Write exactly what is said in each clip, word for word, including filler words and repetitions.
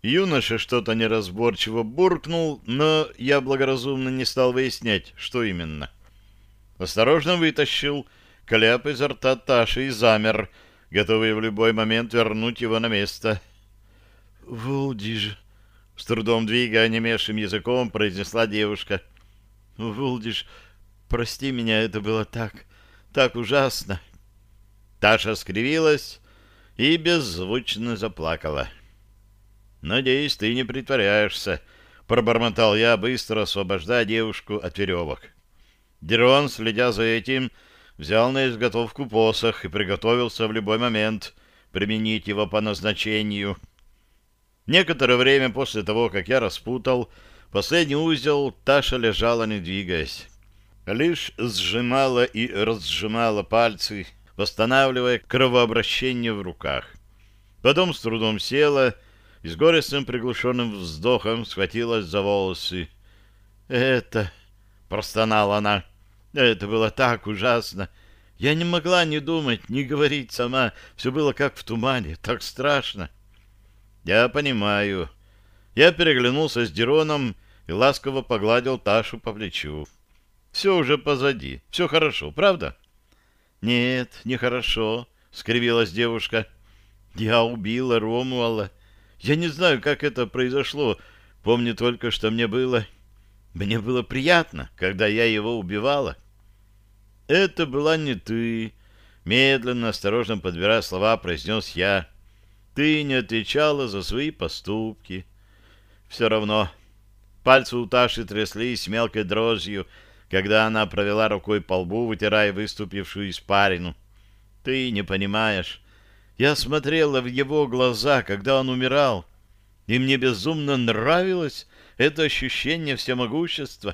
Юноша что-то неразборчиво буркнул, но я благоразумно не стал выяснять, что именно. Осторожно вытащил кляп изо рта Таши и замер, готовый в любой момент вернуть его на место. «Вулдиж», — с трудом двигая онемевшим языком, произнесла девушка. «Вулдиж, прости меня, это было так, так ужасно». Таша скривилась и беззвучно заплакала. «Надеюсь, ты не притворяешься», — пробормотал я, быстро освобождая девушку от веревок. Дерон, следя за этим, взял на изготовку посох и приготовился в любой момент применить его по назначению. Некоторое время после того, как я распутал последний узел, Таша лежала, не двигаясь. Лишь сжимала и разжимала пальцы, восстанавливая кровообращение в руках. Потом с трудом села и с горестным приглушенным вздохом схватилась за волосы. «Это...» — простонала она. «Это было так ужасно! Я не могла ни думать, ни говорить сама. Все было как в тумане, так страшно!» «Я понимаю». Я переглянулся с Дероном и ласково погладил Ташу по плечу. «Все уже позади, все хорошо, правда?» «Нет, нехорошо», — скривилась девушка. «Я убила Ромуала. Я не знаю, как это произошло. Помню только, что мне было... Мне было приятно, когда я его убивала». «Это была не ты», — медленно, осторожно подбирая слова, произнес я. «Ты не отвечала за свои поступки». «Все равно». Пальцы у Таши тряслись мелкой дрожью, когда она провела рукой по лбу, вытирая выступившую испарину. «Ты не понимаешь. Я смотрела в его глаза, когда он умирал, и мне безумно нравилось это ощущение всемогущества».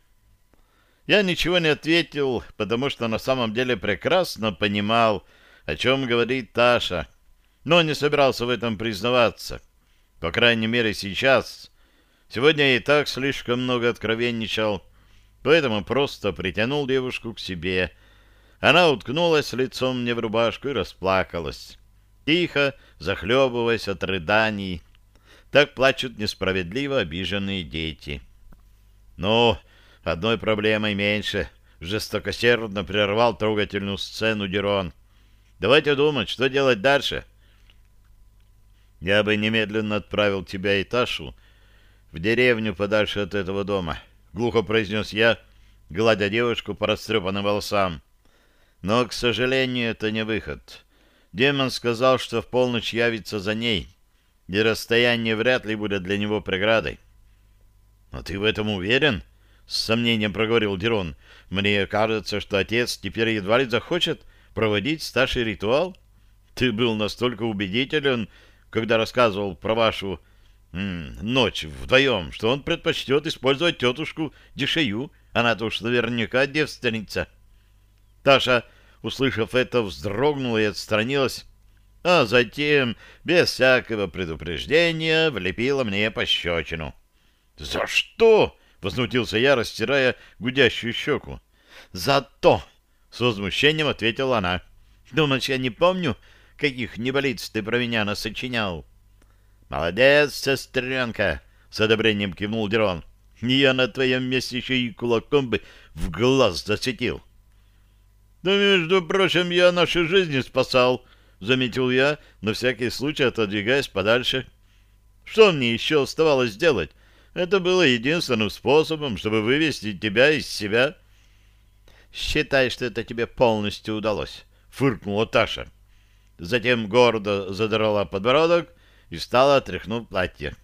Я ничего не ответил, потому что на самом деле прекрасно понимал, о чем говорит Таша, но не собирался в этом признаваться. По крайней мере, сейчас. Сегодня я и так слишком много откровенничал, поэтому просто притянул девушку к себе. Она уткнулась лицом мне в рубашку и расплакалась, тихо захлебываясь от рыданий. Так плачут несправедливо обиженные дети. «Ну, одной проблемой меньше», — жестокосердно прервал трогательную сцену Дерон. «Давайте думать, что делать дальше». «Я бы немедленно отправил тебя и Ташу в деревню подальше от этого дома», — глухо произнес я, гладя девушку по растрепанным волосам. «Но, к сожалению, это не выход. Демон сказал, что в полночь явится за ней, и расстояние вряд ли будет для него преградой». «Но ты в этом уверен?» — с сомнением проговорил Дерон. «Мне кажется, что отец теперь едва ли захочет проводить старший ритуал. Ты был настолько убедителен, когда рассказывал про вашу м, ночь вдвоем, что он предпочтет использовать тетушку Дишею. Она-то уж наверняка девственница». Таша, услышав это, вздрогнула и отстранилась, а затем, без всякого предупреждения, влепила мне пощечину. «За что?» — возмутился я, растирая гудящую щеку. «За то!» — с возмущением ответила она. «Думаешь, я не помню, каких небылиц ты про меня насочинял?» «Молодец, сестренка!» — с одобрением кивнул Дерон. «Я на твоем месте еще и кулаком бы в глаз засветил». «Да, между прочим, я наши жизни спасал», — заметил я, на всякий случай отодвигаясь подальше. «Что мне еще оставалось делать? Это было единственным способом, чтобы вывести тебя из себя». «Считай, что это тебе полностью удалось», — фыркнула Таша. Затем гордо задрала подбородок и стала, отряхнув платье.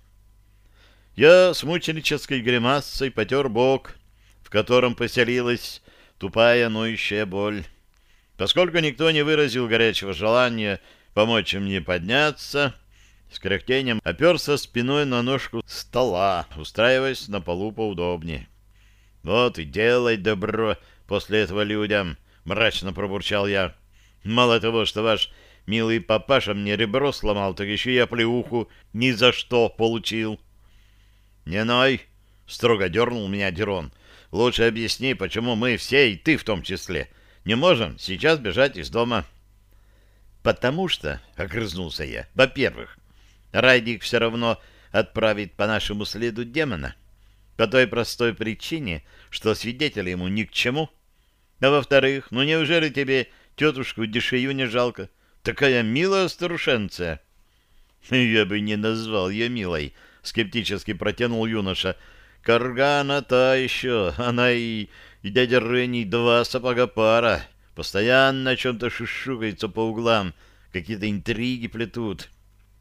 Я с мученической гримасой потер бок, в котором поселилась тупая ноющая боль. Поскольку никто не выразил горячего желания помочь мне подняться, с кряхтением оперся спиной на ножку стола, устраиваясь на полу поудобнее. «Вот и делай добро после этого людям», — мрачно пробурчал я. «Мало того, что ваш милый папаша мне ребро сломал, так еще и оплеуху ни за что получил». «Не ной», — строго дернул меня Дерон. «Лучше объясни, почему мы все, и ты в том числе, не можем сейчас бежать из дома». «Потому что», — огрызнулся я, — «во-первых, Райдик все равно отправить по нашему следу демона. По той простой причине, что свидетели ему ни к чему. А во-вторых, ну неужели тебе тетушку Дешею не жалко? Такая милая старушенция. Я бы не назвал ее милой, скептически протянул юноша. Карга она та еще, она и, и дядя Ренни два сапога пара. Постоянно о чем-то шушукается по углам, какие-то интриги плетут.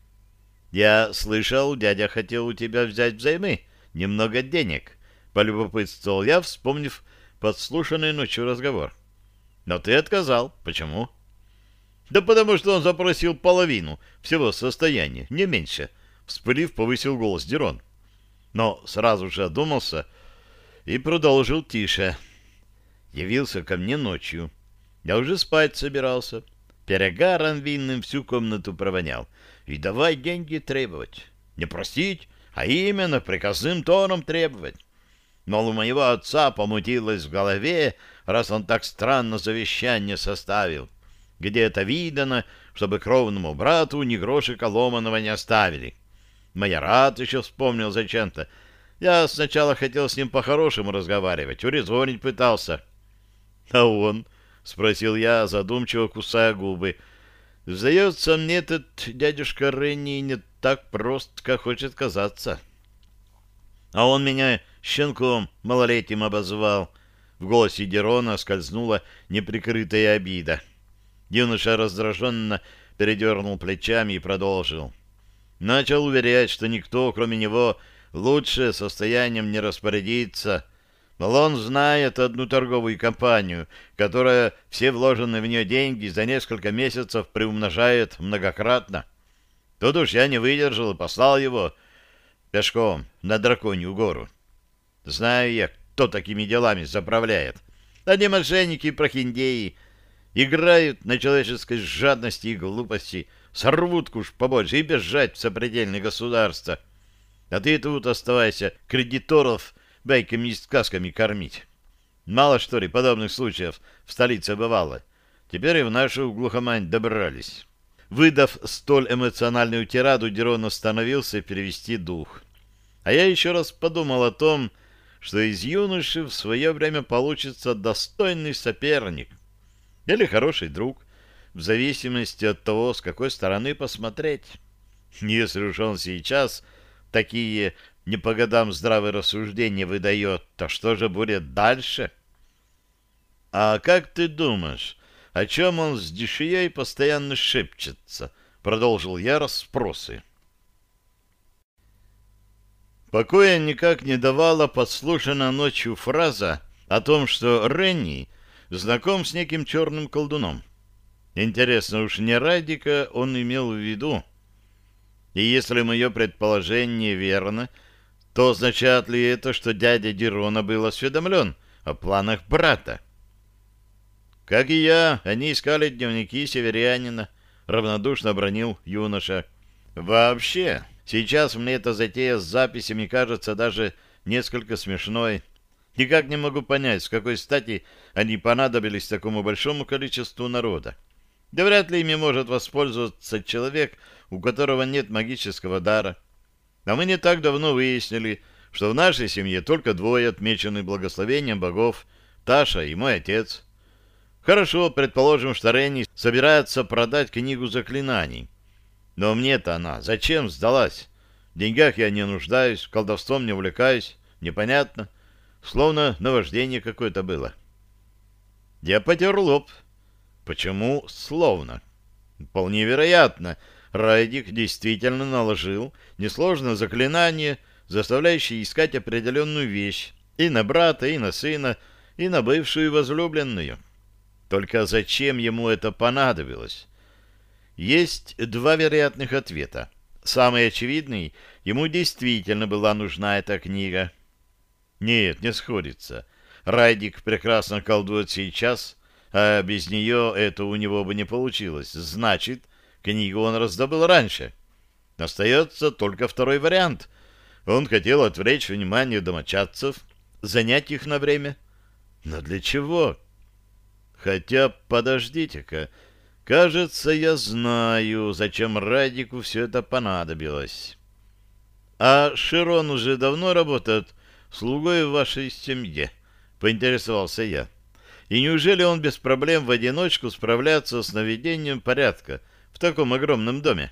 Я слышал, дядя хотел у тебя взять взаймы немного денег, полюбопытствовал я, вспомнив подслушанный ночью разговор. Но ты отказал. Почему? Да потому что он запросил половину всего состояния, не меньше. Вспылив, повысил голос Дерон. Но сразу же одумался и продолжил тише. Явился ко мне ночью. Я уже спать собирался. Перегаром винным всю комнату провонял. И давай деньги требовать. Не просить, а именно приказным тоном требовать. Мол, у моего отца помутилось в голове, раз он так странно завещание составил. Где это видано, чтобы кровному брату ни грошика ломаного не оставили. Майорат еще вспомнил зачем-то. Я сначала хотел с ним по-хорошему разговаривать, урезонить пытался. — А он? — спросил я, задумчиво кусая губы. — Сдается мне, этот дядюшка Ренни не так прост, как хочет казаться. — А он меня щенком малолетним обозвал. В голосе Дерона скользнула неприкрытая обида. Юноша раздраженно передернул плечами и продолжил. Начал уверять, что никто, кроме него, лучше состоянием не распорядится. Но он знает одну торговую компанию, которая все вложенные в нее деньги за несколько месяцев приумножает многократно. Тут уж я не выдержал и послал его пешком на Драконью гору. Знаю я, кто такими делами заправляет. Они мошенники и прохиндеи, играют на человеческой жадности и глупости, сорвут куш побольше и бежать в сопредельные государства. А ты тут оставайся, кредиторов байками и сказками кормить. Мало, что ли, подобных случаев в столице бывало. Теперь и в нашу глухомань добрались. Выдав столь эмоциональную тираду, Дерон остановился перевести дух. А я еще раз подумал о том, что из юноши в свое время получится достойный соперник или хороший друг, в зависимости от того, с какой стороны посмотреть. Если уж он сейчас такие не по годам здравые рассуждения выдает, то что же будет дальше? — А как ты думаешь, о чем он с Дешией постоянно шепчется? — продолжил я расспросы. Покоя никак не давала подслушанная ночью фраза о том, что Ренни знаком с неким черным колдуном. Интересно, уж не Радика он имел в виду? И если мое предположение верно, то означает ли это, что дядя Дерона был осведомлен о планах брата? Как и я, они искали дневники северянина, равнодушно бронил юноша. Вообще, сейчас мне эта затея с записями кажется даже несколько смешной. Никак не могу понять, с какой стати они понадобились такому большому количеству народа. Да вряд ли ими может воспользоваться человек, у которого нет магического дара. А мы не так давно выяснили, что в нашей семье только двое отмечены благословением богов, Таша и мой отец. Хорошо, предположим, что Ренни собирается продать книгу заклинаний. Но мне-то она зачем сдалась? В деньгах я не нуждаюсь, колдовством не увлекаюсь, непонятно. Словно наваждение какое-то было. Я потер лоб. Почему словно? Вполне вероятно, Райдик действительно наложил несложное заклинание, заставляющее искать определенную вещь и на брата, и на сына, и на бывшую возлюбленную. Только зачем ему это понадобилось? Есть два вероятных ответа. Самый очевидный, ему действительно была нужна эта книга. Нет, не сходится. Райдик прекрасно колдует сейчас, а без нее это у него бы не получилось. Значит, книгу он раздобыл раньше. Остается только второй вариант. Он хотел отвлечь внимание домочадцев, занять их на время. Но для чего? Хотя, подождите-ка, кажется, я знаю, зачем Радику все это понадобилось. а Широн уже давно работает слугой в вашей семье?» — поинтересовался я. «И неужели он без проблем в одиночку справляется с наведением порядка в таком огромном доме?»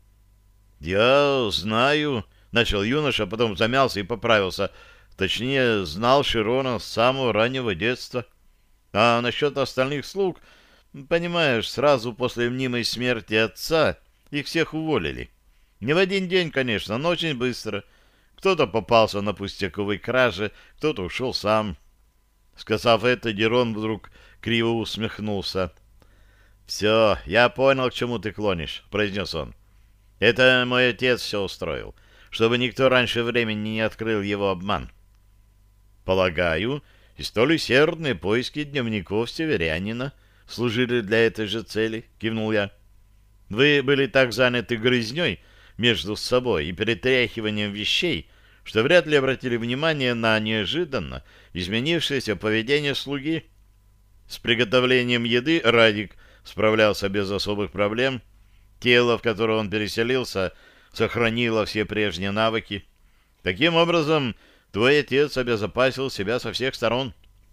«Я знаю», — начал юноша, потом замялся и поправился. Точнее, знал Широна с самого раннего детства. А насчет остальных слуг, понимаешь, сразу после мнимой смерти отца их всех уволили. Не в один день, конечно, но очень быстро. Кто-то попался на пустяковой краже, кто-то ушел сам. Сказав это, Дерон вдруг криво усмехнулся. «Все, я понял, к чему ты клонишь», — произнес он. «Это мой отец все устроил, чтобы никто раньше времени не открыл его обман». «Полагаю, и столь усердные поиски дневников северянина служили для этой же цели», — кивнул я. «Вы были так заняты грызней между собой и перетряхиванием вещей, что вряд ли обратили внимание на неожиданно изменившееся поведение слуги. С приготовлением еды Радик справлялся без особых проблем. Тело, в которое он переселился, сохранило все прежние навыки. Таким образом, твой отец обезопасил себя со всех сторон».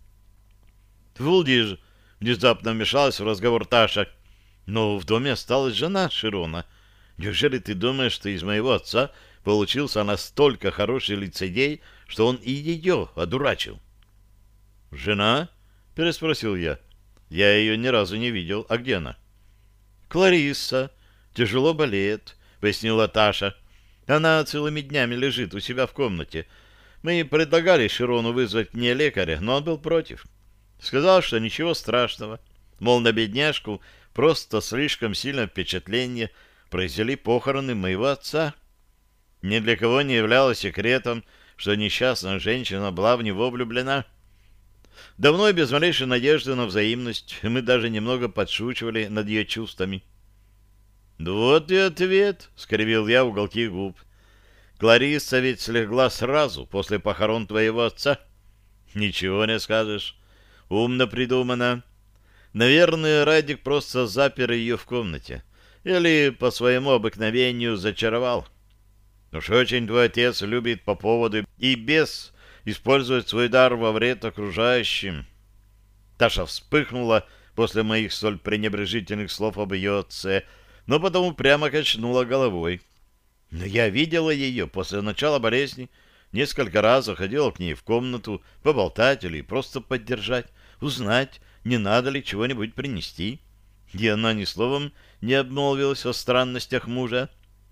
«Вулдиж», — внезапно вмешалась в разговор Таша, — «но в доме осталась жена Широна. Неужели ты думаешь, что из моего отца получился настолько хороший лицедей, что он и ее одурачил?» «Жена?» — переспросил я. «Я ее ни разу не видел. А где она?» «Кларисса. Тяжело болеет», — пояснила Таша. «Она целыми днями лежит у себя в комнате. Мы предлагали Широну вызвать мне лекаря, но он был против. Сказал, что ничего страшного. Мол, на бедняжку просто слишком сильное впечатление произвели похороны моего отца. Ни для кого не являлось секретом, что несчастная женщина была в него влюблена. Давно и без малейшей надежды на взаимность мы даже немного подшучивали над ее чувствами». «Вот и ответ», — скривил я уголки губ. «Кларисса ведь слегла сразу после похорон твоего отца». «Ничего не скажешь. Умно придумано. Наверное, Радик просто запер ее в комнате. Или по своему обыкновению зачаровал. Уж очень твой отец любит по поводу и без использовать свой дар во вред окружающим». Таша вспыхнула после моих столь пренебрежительных слов об ее отце, но потом прямо качнула головой. «Но я видела ее после начала болезни. Несколько раз заходила к ней в комнату поболтать или просто поддержать, узнать, не надо ли чего-нибудь принести. И она ни словом не обмолвилась о странностях мужа».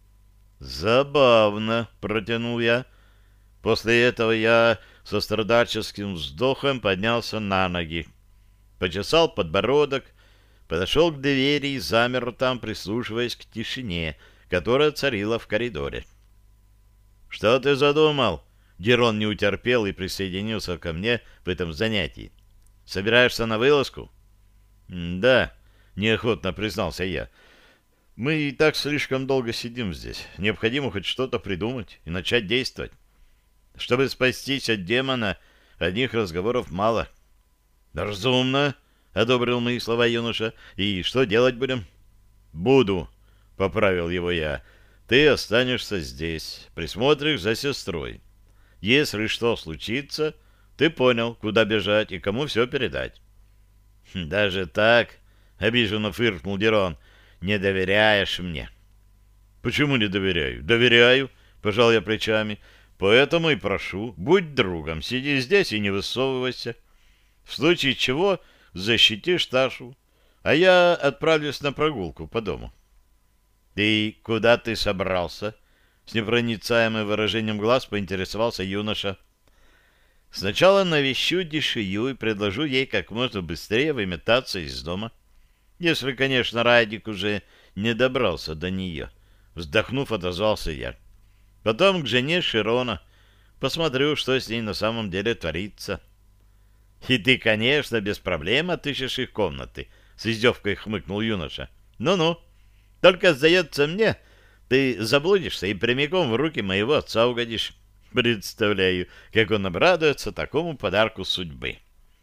«Забавно», — протянул я. После этого я со страдальческим вздохом поднялся на ноги, почесал подбородок, подошел к двери и замер там, прислушиваясь к тишине, которая царила в коридоре. «Что ты задумал?» Дерон не утерпел и присоединился ко мне в этом занятии. «Собираешься на вылазку?» «Да», — неохотно признался я. «Мы и так слишком долго сидим здесь. Необходимо хоть что-то придумать и начать действовать. Чтобы спастись от демона, одних разговоров мало». «Разумно», — одобрил мои слова юноша. «И что делать будем?» «Буду», — поправил его я. «Ты останешься здесь, присмотришь за сестрой. Если что случится, ты понял, куда бежать и кому все передать». «Даже так?» — обиженно фыркнул Дерон. «Не доверяешь мне?» «Почему не доверяю?» «Доверяю», — пожал я плечами. «Поэтому и прошу, будь другом, сиди здесь и не высовывайся. В случае чего защитишь Ташу, а я отправлюсь на прогулку по дому». «И куда ты собрался?» С непроницаемым выражением глаз поинтересовался юноша. «Сначала навещу Дишию и предложу ей как можно быстрее выметаться из дома. Если, конечно, Радик уже не добрался до нее». Вздохнув, отозвался я. «Потом к жене Широна. Посмотрю, что с ней на самом деле творится». «И ты, конечно, без проблем отыщешь их комнаты», — с издевкой хмыкнул юноша. «Ну-ну. Только, сдается мне, ты заблудишься и прямиком в руки моего отца угодишь. Представляю, как он обрадуется такому подарку судьбы».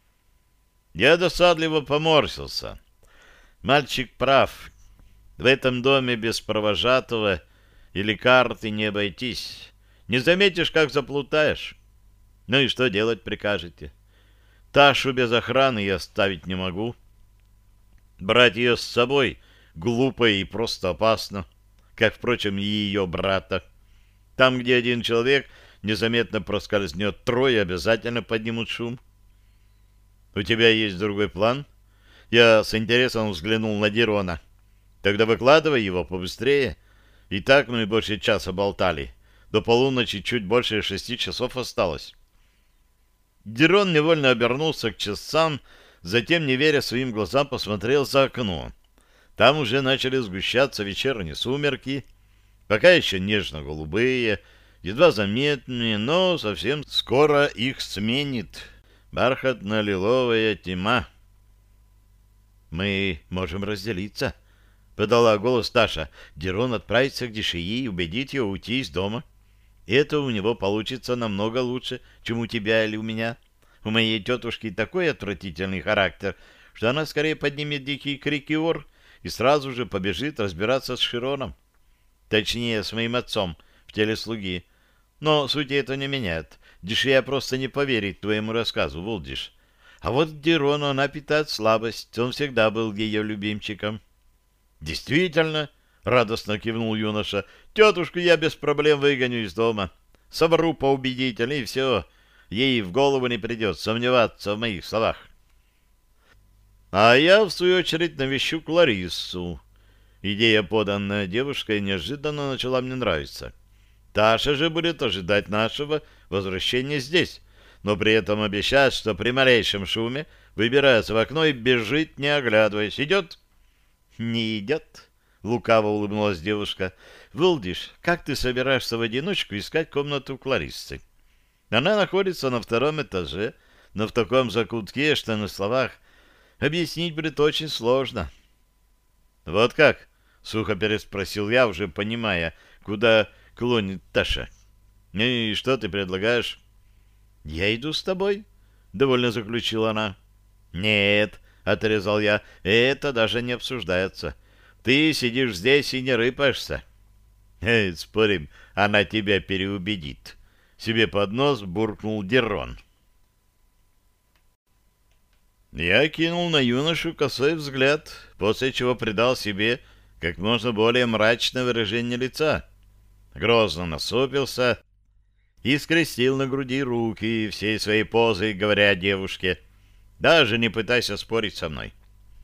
Я досадливо поморщился. Мальчик прав. В этом доме без провожатого или карты не обойтись. Не заметишь, как заплутаешь. Ну и что делать прикажете? Ташу без охраны я оставить не могу. Брать ее с собой глупо и просто опасно, как, впрочем, и ее брата. Там, где один человек незаметно проскользнет, трое обязательно поднимут шум. У тебя есть другой план? Я с интересом взглянул на Дирона. Тогда выкладывай его побыстрее. И так мы больше часа болтали. До полуночи чуть больше шести часов осталось. Дирон невольно обернулся к часам, затем, не веря своим глазам, посмотрел за окно. Там уже начали сгущаться вечерние сумерки, пока еще нежно-голубые, едва заметные, но совсем скоро их сменит бархатно-лиловая тьма. «Мы можем разделиться», — подала голос Таша. «Дирон отправится к Дишии и убедит ее уйти из дома. Это у него получится намного лучше, чем у тебя или у меня. У моей тетушки такой отвратительный характер, что она скорее поднимет дикие крики ор и сразу же побежит разбираться с Широном. Точнее, с моим отцом в теле слуги. Но сути это не меняет. Дишия просто не поверит твоему рассказу, Вулдиш. А вот к Дирону она питает слабость. Он всегда был ее любимчиком». «Действительно», — радостно кивнул юноша, — «тетушку я без проблем выгоню из дома. Совру поубедительно, и все. Ей в голову не придет сомневаться в моих словах». А я, в свою очередь, навещу Клариссу. Идея, поданная девушкой, неожиданно начала мне нравиться. Таша же будет ожидать нашего возвращения здесь, но при этом обещает, что при малейшем шуме выбирается в окно и бежит, не оглядываясь. Идет? Не идет, лукаво улыбнулась девушка. Вулдиш, как ты собираешься в одиночку искать комнату Клариссы? Она находится на втором этаже, но в таком закутке, что на словах объяснить будет очень сложно. Вот как? Сухо переспросил я, уже понимая, куда клонит Таша. И что ты предлагаешь? Я иду с тобой, довольно заключила она. Нет, отрезал я, это даже не обсуждается. Ты сидишь здесь и не рыпаешься. Эй, спорим, она тебя переубедит. Себе под нос буркнул Дирон. Я кинул на юношу косой взгляд, после чего придал себе как можно более мрачное выражение лица. Грозно насупился и скрестил на груди руки всей своей позой, говоря девушке: «Даже не пытайся спорить со мной».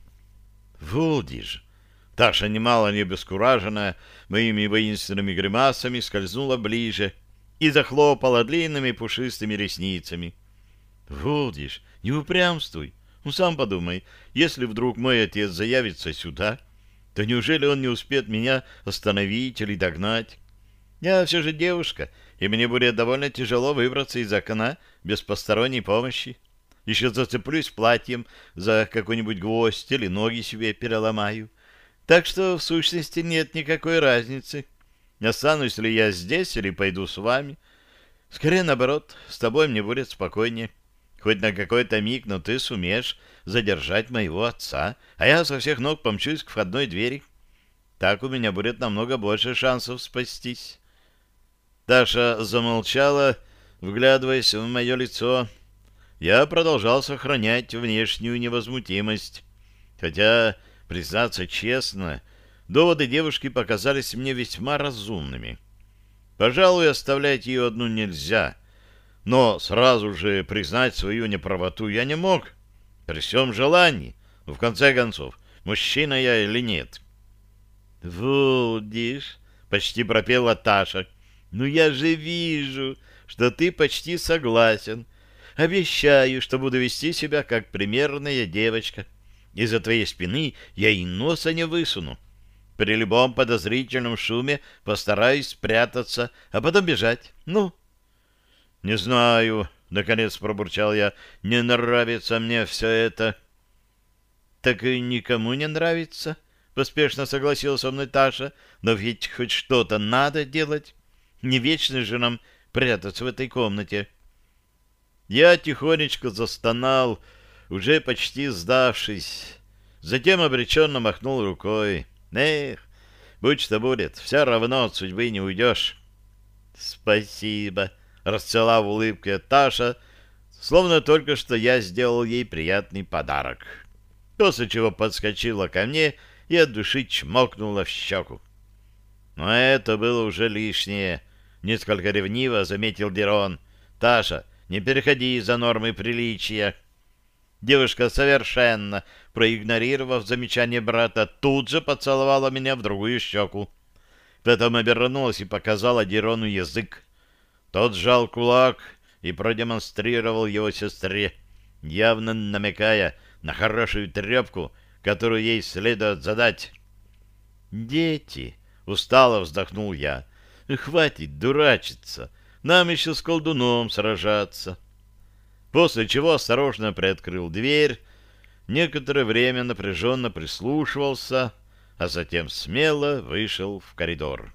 «Вулдиш!» Таша, немало не обескураженная моими воинственными гримасами, скользнула ближе и захлопала длинными пушистыми ресницами. «Вулдиш, не упрямствуй. Ну, сам подумай, если вдруг мой отец заявится сюда, то неужели он не успеет меня остановить или догнать? Я все же девушка, и мне будет довольно тяжело выбраться из окна без посторонней помощи. Еще зацеплюсь платьем за какой-нибудь гвоздь или ноги себе переломаю. Так что, в сущности, нет никакой разницы, останусь ли я здесь или пойду с вами. Скорее, наоборот, с тобой мне будет спокойнее. Хоть на какой-то миг, но ты сумеешь задержать моего отца, а я со всех ног помчусь к входной двери. Так у меня будет намного больше шансов спастись». Даша замолчала, вглядываясь в мое лицо. Я продолжал сохранять внешнюю невозмутимость. Хотя, признаться честно, доводы девушки показались мне весьма разумными. Пожалуй, оставлять ее одну нельзя, но сразу же признать свою неправоту я не мог, при всем желании. Но в конце концов, мужчина я или нет? «Вулдиш», — почти пропела Таша, — «ну я же вижу, что ты почти согласен. Обещаю, что буду вести себя как примерная девочка. Из-за твоей спины я и носа не высуну. При любом подозрительном шуме постараюсь спрятаться, а потом бежать. Ну?» «Не знаю», — наконец пробурчал я, — «не нравится мне все это». «Так и никому не нравится», — поспешно согласилась со мной Таша, — «но ведь хоть что-то надо делать. Не вечно же нам прятаться в этой комнате». Я тихонечко застонал, уже почти сдавшись. Затем обреченно махнул рукой. «Эх, будь что будет, все равно от судьбы не уйдешь». спасибо, расцвела в улыбке Таша, словно только что я сделал ей приятный подарок. После чего подскочила ко мне и от души чмокнула в щеку. Но это было уже лишнее. Несколько ревниво заметил Дерон. «Таша, не переходи за нормы приличия». Девушка, совершенно проигнорировав замечание брата, тут же поцеловала меня в другую щеку. Потом обернулась и показала Дерону язык. Тот сжал кулак и продемонстрировал его сестре, явно намекая на хорошую трепку, которую ей следует задать. «Дети!» — устало вздохнул я. «Хватит дурачиться, нам еще с колдуном сражаться». После чего осторожно приоткрыл дверь, некоторое время напряженно прислушивался, а затем смело вышел в коридор.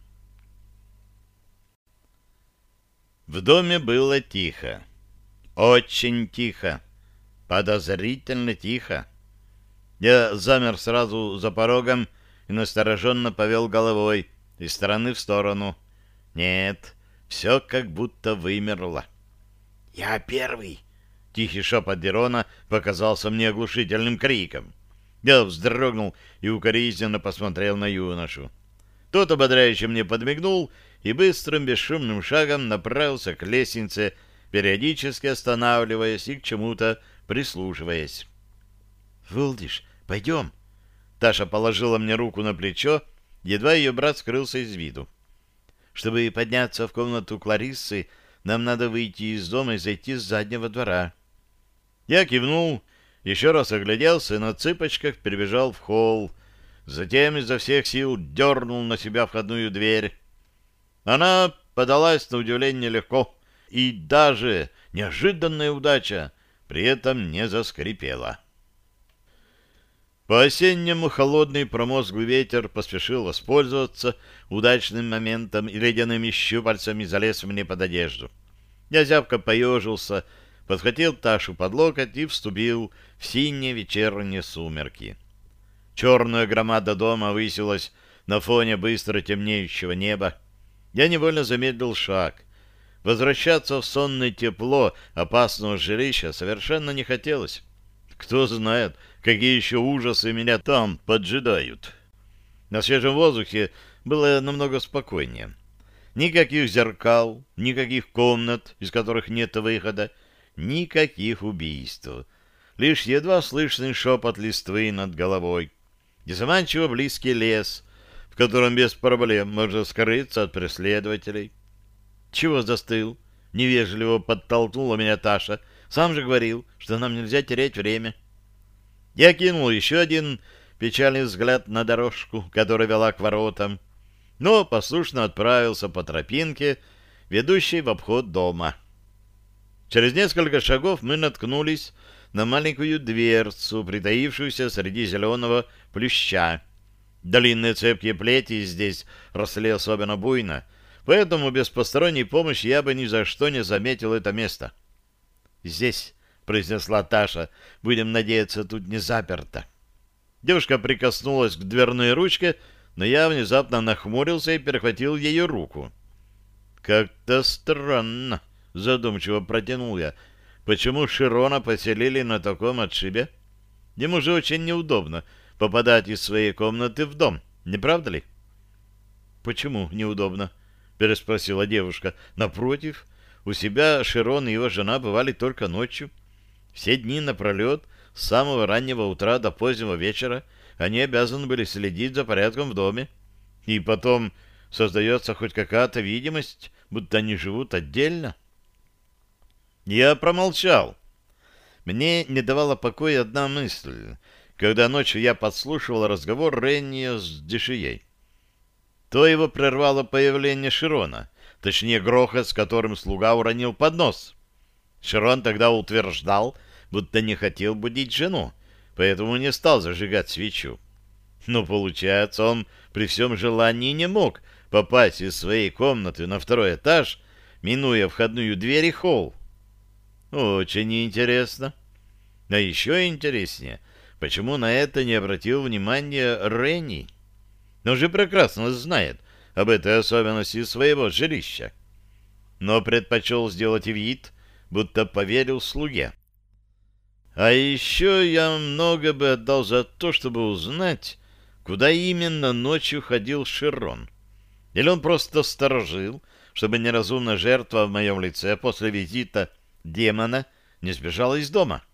В доме было тихо. Очень тихо. Подозрительно тихо. Я замер сразу за порогом и настороженно повел головой из стороны в сторону. Нет, все как будто вымерло. «Я первый!» Тихий шепот Дерона показался мне оглушительным криком. Я вздрогнул и укоризненно посмотрел на юношу. Тот ободряюще мне подмигнул и быстрым бесшумным шагом направился к лестнице, периодически останавливаясь и к чему-то прислушиваясь. «Вулдиш, пойдем!» Таша положила мне руку на плечо, едва ее брат скрылся из виду. «Чтобы подняться в комнату Клариссы, нам надо выйти из дома и зайти с заднего двора». Я кивнул, еще раз огляделся и на цыпочках перебежал в холл, затем изо всех сил дернул на себя входную дверь. Она подалась на удивление легко, и даже неожиданная удача при этом не заскрипела. По-осеннему холодный промозглый ветер поспешил воспользоваться удачным моментом и ледяными щупальцами залез мне под одежду. Я зябко поежился, подхватил Ташу под локоть и вступил в синие вечерние сумерки. Черная громада дома высилась на фоне быстро темнеющего неба. Я невольно замедлил шаг. Возвращаться в сонное тепло опасного жилища совершенно не хотелось. Кто знает, какие еще ужасы меня там поджидают. На свежем воздухе было намного спокойнее. Никаких зеркал, никаких комнат, из которых нет выхода, никаких убийств. Лишь едва слышный шепот листвы над головой и заманчиво близкий лес, в котором без проблем можно скрыться от преследователей. «Чего застыл?» — невежливо подтолкнула меня Таша. «Сам же говорил, что нам нельзя терять время». Я кинул еще один печальный взгляд на дорожку, которая вела к воротам, но послушно отправился по тропинке, ведущей в обход дома. Через несколько шагов мы наткнулись на маленькую дверцу, притаившуюся среди зеленого плюща. Длинные цепкие плети здесь росли особенно буйно, поэтому без посторонней помощи я бы ни за что не заметил это место. «Здесь», — произнесла Таша, — «будем надеяться, тут не заперто». Девушка прикоснулась к дверной ручке, но я внезапно нахмурился и перехватил ее руку. «Как-то странно», — задумчиво протянул я. «Почему Широна поселили на таком отшибе? Ему же очень неудобно попадать из своей комнаты в дом, не правда ли?» «Почему неудобно?» — переспросила девушка. «Напротив, у себя Широн и его жена бывали только ночью. Все дни напролет, с самого раннего утра до позднего вечера, они обязаны были следить за порядком в доме. И потом создается хоть какая-то видимость, будто они живут отдельно». Я промолчал. Мне не давала покоя одна мысль, когда ночью я подслушивал разговор Ренни с Дешией. То его прервало появление Широна, точнее грохот, с которым слуга уронил поднос. Широн тогда утверждал, будто не хотел будить жену, поэтому не стал зажигать свечу. Но, получается, он при всем желании не мог попасть из своей комнаты на второй этаж, минуя входную дверь и холл. Очень интересно. А еще интереснее, почему на это не обратил внимания Ренни? Он же прекрасно знает об этой особенности своего жилища. но предпочел сделать вид, будто поверил слуге. А еще я много бы отдал за то, чтобы узнать, куда именно ночью ходил Широн. Или он просто сторожил, чтобы неразумная жертва в моем лице после визита демона не сбежала из дома.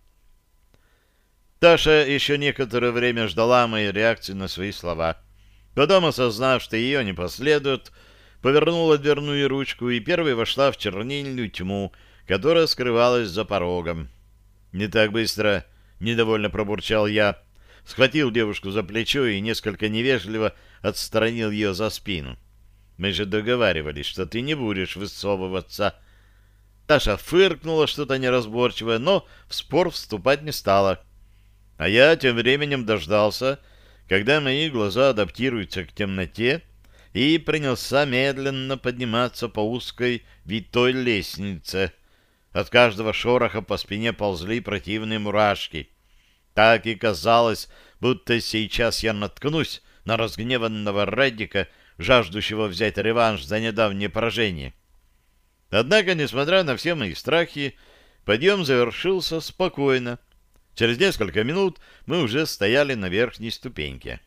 Таша еще некоторое время ждала моей реакции на свои слова. Потом, осознав, что ее не последует, повернула дверную ручку и первой вошла в чернильную тьму, которая скрывалась за порогом. «Не так быстро!» — недовольно пробурчал я, схватил девушку за плечо и несколько невежливо отстранил ее за спину. «Мы же договаривались, что ты не будешь высовываться». Таша фыркнула что-то неразборчивое, но в спор вступать не стала. А я тем временем дождался, когда мои глаза адаптируются к темноте, и принялся медленно подниматься по узкой витой лестнице. От каждого шороха по спине ползли противные мурашки. Так и казалось, будто сейчас я наткнусь на разгневанного Реддика, жаждущего взять реванш за недавнее поражение. Однако, несмотря на все мои страхи, подъем завершился спокойно. Через несколько минут мы уже стояли на верхней ступеньке.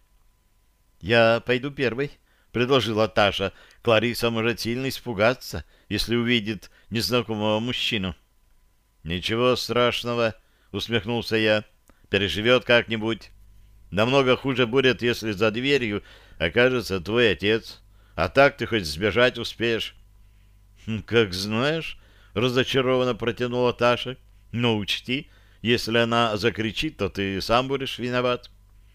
«Я пойду первой», — предложила Таша. «Клариса может сильно испугаться, если увидит незнакомого мужчину». «Ничего страшного», — усмехнулся я. «Переживет как-нибудь. Намного хуже будет, если за дверью окажется твой отец. А так ты хоть сбежать успеешь». «Как знаешь», — разочарованно протянула Таша. «Но учти, если она закричит, то ты сам будешь виноват».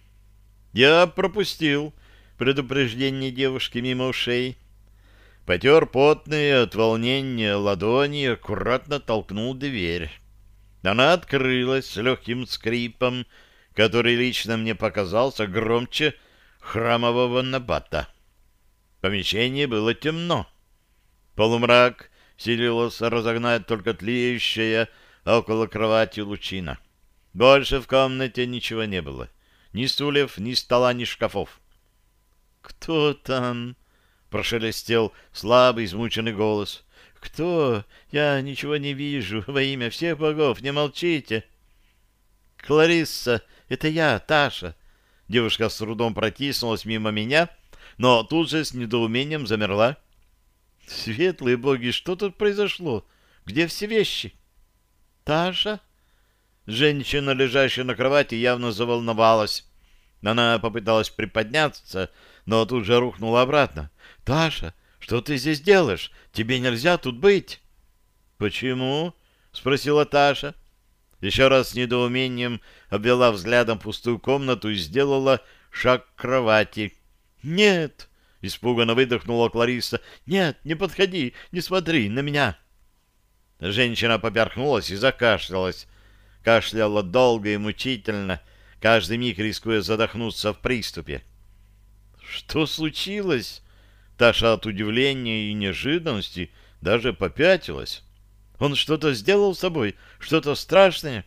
Я пропустил предупреждение девушки мимо ушей. Потер потные от волнения ладони и аккуратно толкнул дверь. Она открылась с легким скрипом, который лично мне показался громче храмового набата. Помещение было темно. Полумрак силилось разогнать только тлеющая около кровати лучина. Больше в комнате ничего не было. Ни стульев, ни стола, ни шкафов. «Кто там?» — прошелестел слабый, измученный голос. «Кто? Я ничего не вижу. Во имя всех богов, не молчите!» «Кларисса, это я, Таша!» Девушка с трудом протиснулась мимо меня, но тут же с недоумением замерла. «Светлые боги, что тут произошло? Где все вещи?» «Таша?» Женщина, лежащая на кровати, явно заволновалась. Она попыталась приподняться, но тут же рухнула обратно. «Таша, что ты здесь делаешь? Тебе нельзя тут быть!» «Почему?» — спросила Таша. Еще раз с недоумением обвела взглядом пустую комнату и сделала шаг к кровати. «Нет!» — испуганно выдохнула Клариса. «Нет, не подходи, не смотри на меня!» Женщина поперхнулась и закашлялась. Кашляла долго и мучительно, каждый миг рискуя задохнуться в приступе. «Что случилось?» Таша от удивления и неожиданности даже попятилась. «Он что-то сделал с собой? Что-то страшное?»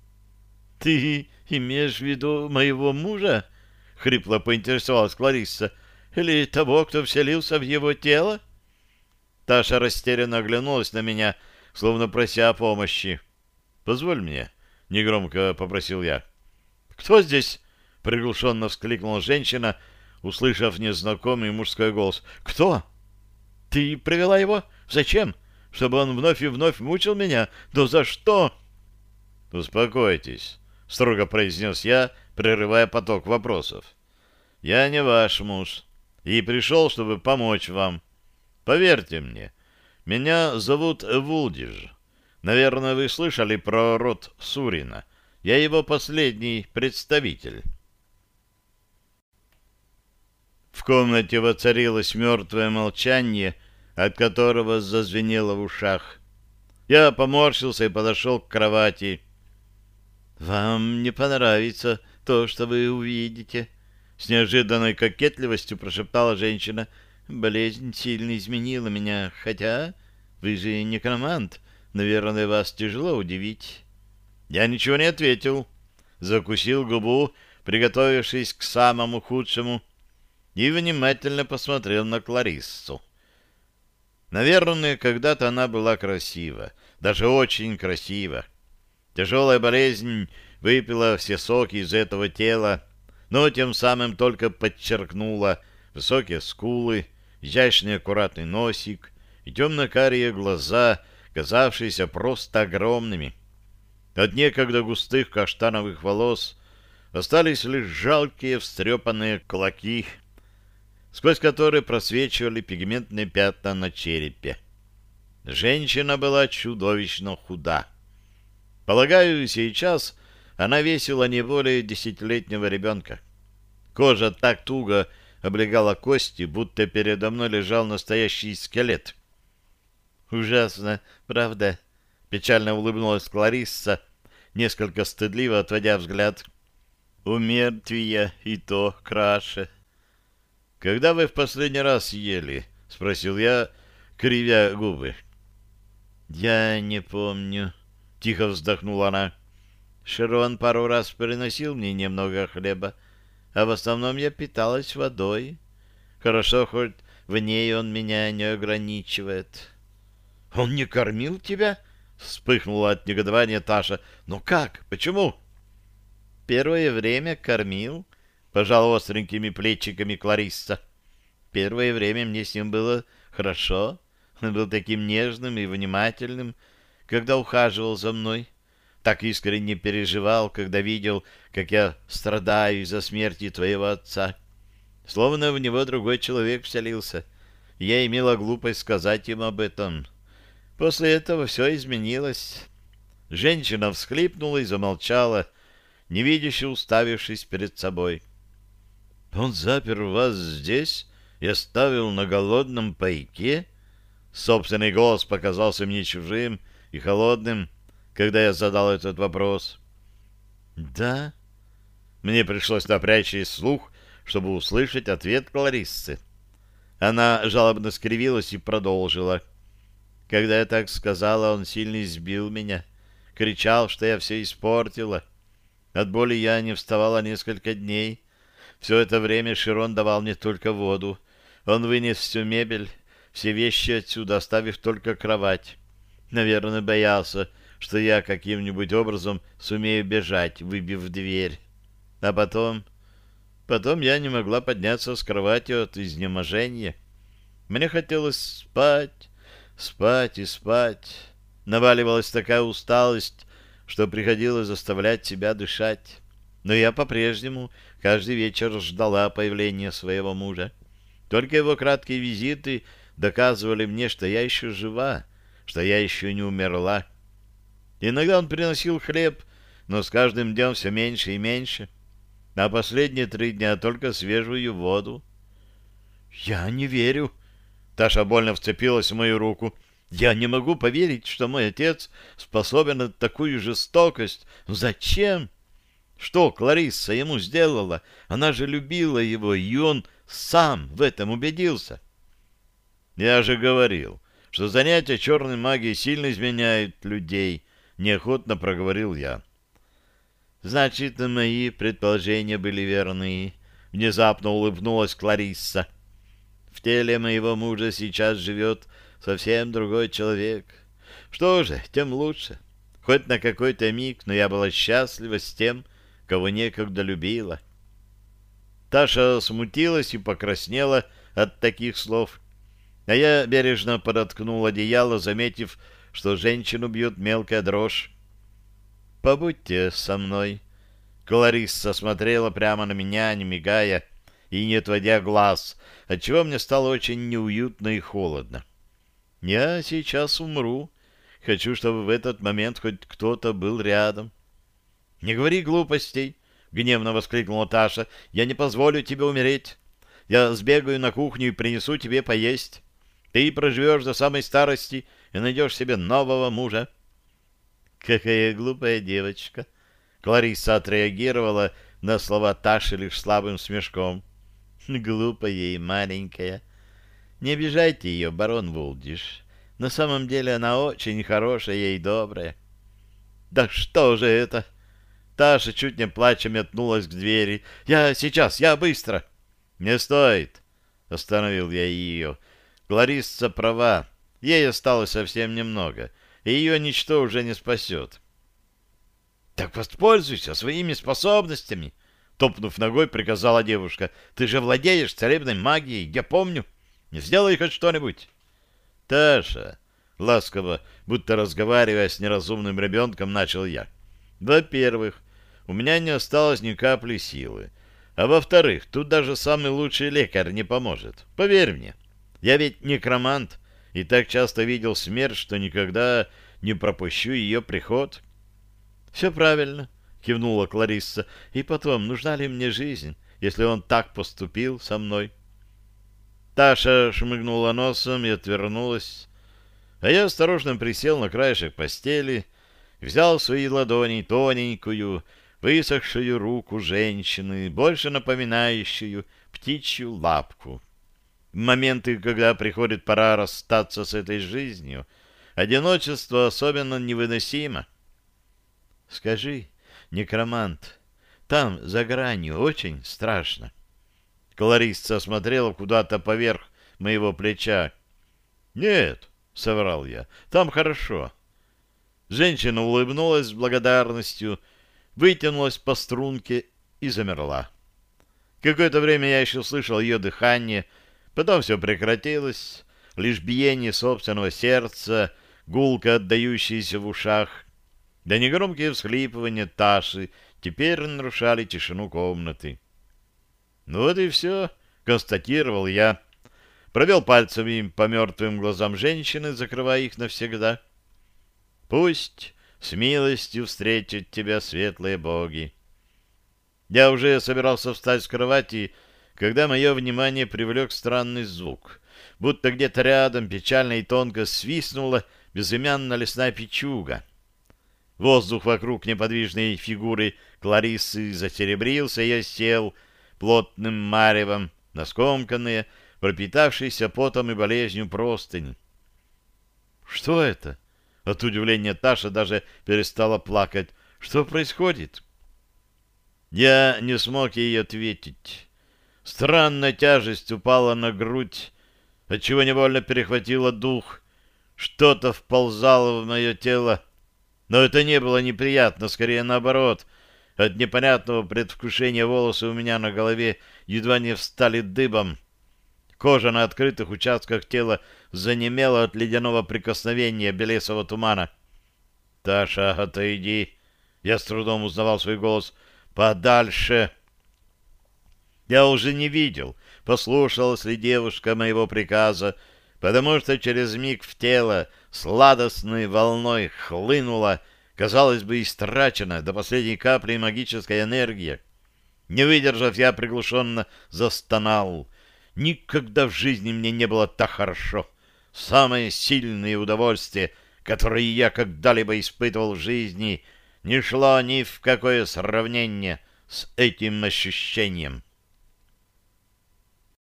«Ты имеешь в виду моего мужа?» — хрипло поинтересовалась Кларисса. «Или того, кто вселился в его тело?» Таша растерянно оглянулась на меня, словно прося о помощи. «Позволь мне», — негромко попросил я. «Кто здесь?» — приглушенно вскликнула женщина, услышав незнакомый мужской голос. «Кто? Ты привела его? Зачем? Чтобы он вновь и вновь мучил меня? Да за что?» «Успокойтесь», — строго произнес я, прерывая поток вопросов. «Я не ваш муж и пришел, чтобы помочь вам. Поверьте мне, меня зовут Вулдиж. Наверное, вы слышали про род Сурина. Я его последний представитель». В комнате воцарилось мертвое молчание, от которого зазвенело в ушах. Я поморщился и подошел к кровати. «Вам не понравится то, что вы увидите», — с неожиданной кокетливостью прошептала женщина. «Болезнь сильно изменила меня, хотя вы же некромант. Наверное, вас тяжело удивить». Я ничего не ответил. Закусил губу, приготовившись к самому худшему, и внимательно посмотрел на Клариссу. Наверное, когда-то она была красива, даже очень красива. Тяжелая болезнь выпила все соки из этого тела, но тем самым только подчеркнула высокие скулы, изящный аккуратный носик и темно-карие глаза, казавшиеся просто огромными. От некогда густых каштановых волос остались лишь жалкие встрепанные клоки, сквозь которые просвечивали пигментные пятна на черепе. Женщина была чудовищно худа. Полагаю, сейчас она весила не более десятилетнего ребенка. Кожа так туго облегала кости, будто передо мной лежал настоящий скелет. «Ужасно, правда?» — печально улыбнулась Кларисса, несколько стыдливо отводя взгляд. «У мертвия и то краше». «Когда вы в последний раз ели?» — спросил я, кривя губы. «Я не помню», — тихо вздохнула она. «Широн пару раз приносил мне немного хлеба, а в основном я питалась водой. Хорошо, хоть в ней он меня не ограничивает». «Он не кормил тебя?» — вспыхнула от негодования Таша. «Но как? Почему?» «Первое время кормил», — пожал остренькими плечиками Кларисса. «Первое время мне с ним было хорошо. Он был таким нежным и внимательным, когда ухаживал за мной. Так искренне переживал, когда видел, как я страдаю из-за смерти твоего отца. Словно в него другой человек вселился. Я имела глупость сказать ему об этом. После этого все изменилось». Женщина всхлипнула и замолчала, невидяще уставившись перед собой. «Он запер вас здесь и оставил на голодном пайке?» Собственный голос показался мне чужим и холодным, когда я задал этот вопрос. «Да?» Мне пришлось напрячь ей слух, чтобы услышать ответ Клариссы. Она жалобно скривилась и продолжила. «Когда я так сказала, он сильно избил меня, кричал, что я все испортила. От боли я не вставала несколько дней. Все это время Широн давал мне только воду. Он вынес всю мебель, все вещи отсюда, оставив только кровать. Наверное, боялся, что я каким-нибудь образом сумею бежать, выбив дверь. А потом... Потом я не могла подняться с кровати от изнеможения. Мне хотелось спать, спать и спать. Наваливалась такая усталость, что приходилось заставлять себя дышать. Но я по-прежнему каждый вечер ждала появления своего мужа. Только его краткие визиты доказывали мне, что я еще жива, что я еще не умерла. Иногда он приносил хлеб, но с каждым днем все меньше и меньше. А последние три дня только свежую воду. «Я не верю!» Таша больно вцепилась в мою руку. «Я не могу поверить, что мой отец способен на такую жестокость. Зачем? Что Кларисса ему сделала? Она же любила его, и он сам в этом убедился». «Я же говорил, что занятия черной магией сильно изменяют людей», — неохотно проговорил я. «Значит, мои предположения были верны», — внезапно улыбнулась Кларисса. «В теле моего мужа сейчас живет совсем другой человек. Что же, тем лучше. Хоть на какой-то миг, но я была счастлива с тем, кого некогда любила». Таша смутилась и покраснела от таких слов, а я бережно подоткнул одеяло, заметив, что женщину бьет мелкая дрожь. «Побудьте со мной». Кларисса смотрела прямо на меня, не мигая и не отводя глаз, отчего мне стало очень неуютно и холодно. «Я сейчас умру. Хочу, чтобы в этот момент хоть кто-то был рядом». «Не говори глупостей!» — гневно воскликнула Таша. «Я не позволю тебе умереть. Я сбегаю на кухню и принесу тебе поесть. Ты проживешь до самой старости и найдешь себе нового мужа». «Какая глупая девочка!» Кларисса отреагировала на слова Таши лишь слабым смешком. «Глупая и маленькая. Не обижайте ее, барон Вулдиш. На самом деле она очень хорошая и добрая». «Да что же это?» Таша чуть не плача метнулась к двери. «Я сейчас, я быстро!» «Не стоит!» — остановил я ее. «Кларисса права. Ей осталось совсем немного, и ее ничто уже не спасет. — Так воспользуйся своими способностями, — топнув ногой, приказала девушка. — Ты же владеешь целебной магией, я помню. Не сделай хоть что-нибудь. — Таша, — ласково, будто разговаривая с неразумным ребенком, начал я. — Во-первых, у меня не осталось ни капли силы. А во-вторых, тут даже самый лучший лекарь не поможет. Поверь мне, я ведь некромант и так часто видел смерть, что никогда не пропущу ее приход. — Все правильно, — кивнула Кларисса. — И потом, нужна ли мне жизнь, если он так поступил со мной? Таша шмыгнула носом и отвернулась, а я осторожно присел на краешек постели, взял в свои ладони тоненькую, высохшую руку женщины, больше напоминающую птичью лапку. В моменты, когда приходит пора расстаться с этой жизнью, одиночество особенно невыносимо. — Скажи, некромант, там, за гранью, очень страшно. Кларисса смотрела куда-то поверх моего плеча. — Нет, — соврал я, — там хорошо. Женщина улыбнулась с благодарностью, вытянулась по струнке и замерла. Какое-то время я еще слышал ее дыхание, потом все прекратилось, лишь биение собственного сердца, гулко отдающееся в ушах, да негромкие всхлипывания Таши теперь нарушали тишину комнаты. Ну вот и все, констатировал я. Провел пальцами по мертвым глазам женщины, закрывая их навсегда. Пусть с милостью встретят тебя светлые боги. Я уже собирался встать с кровати, когда мое внимание привлек странный звук. Будто где-то рядом печально и тонко свистнула безымянная лесная печуга. Воздух вокруг неподвижной фигуры Клариссы засеребрился и осел плотным маревом на скомканные, пропитавшиеся потом и болезнью простыни. «Что это?» От удивления Таша даже перестала плакать. «Что происходит?» Я не смог ей ответить. Странная тяжесть упала на грудь, отчего невольно перехватило дух. Что-то вползало в мое тело, но это не было неприятно, скорее наоборот. От непонятного предвкушения волосы у меня на голове едва не встали дыбом. Кожа на открытых участках тела занемела от ледяного прикосновения белесого тумана. «Таша, отойди!» Я с трудом узнавал свой голос. «Подальше!» Я уже не видел, послушалась ли девушка моего приказа, потому что через миг в тело сладостной волной хлынула, казалось бы, истрачена до последней капли магическая энергия. Не выдержав, я приглушенно застонал. Никогда в жизни мне не было так хорошо. Самое сильное удовольствие, которое я когда-либо испытывал в жизни, не шло ни в какое сравнение с этим ощущением.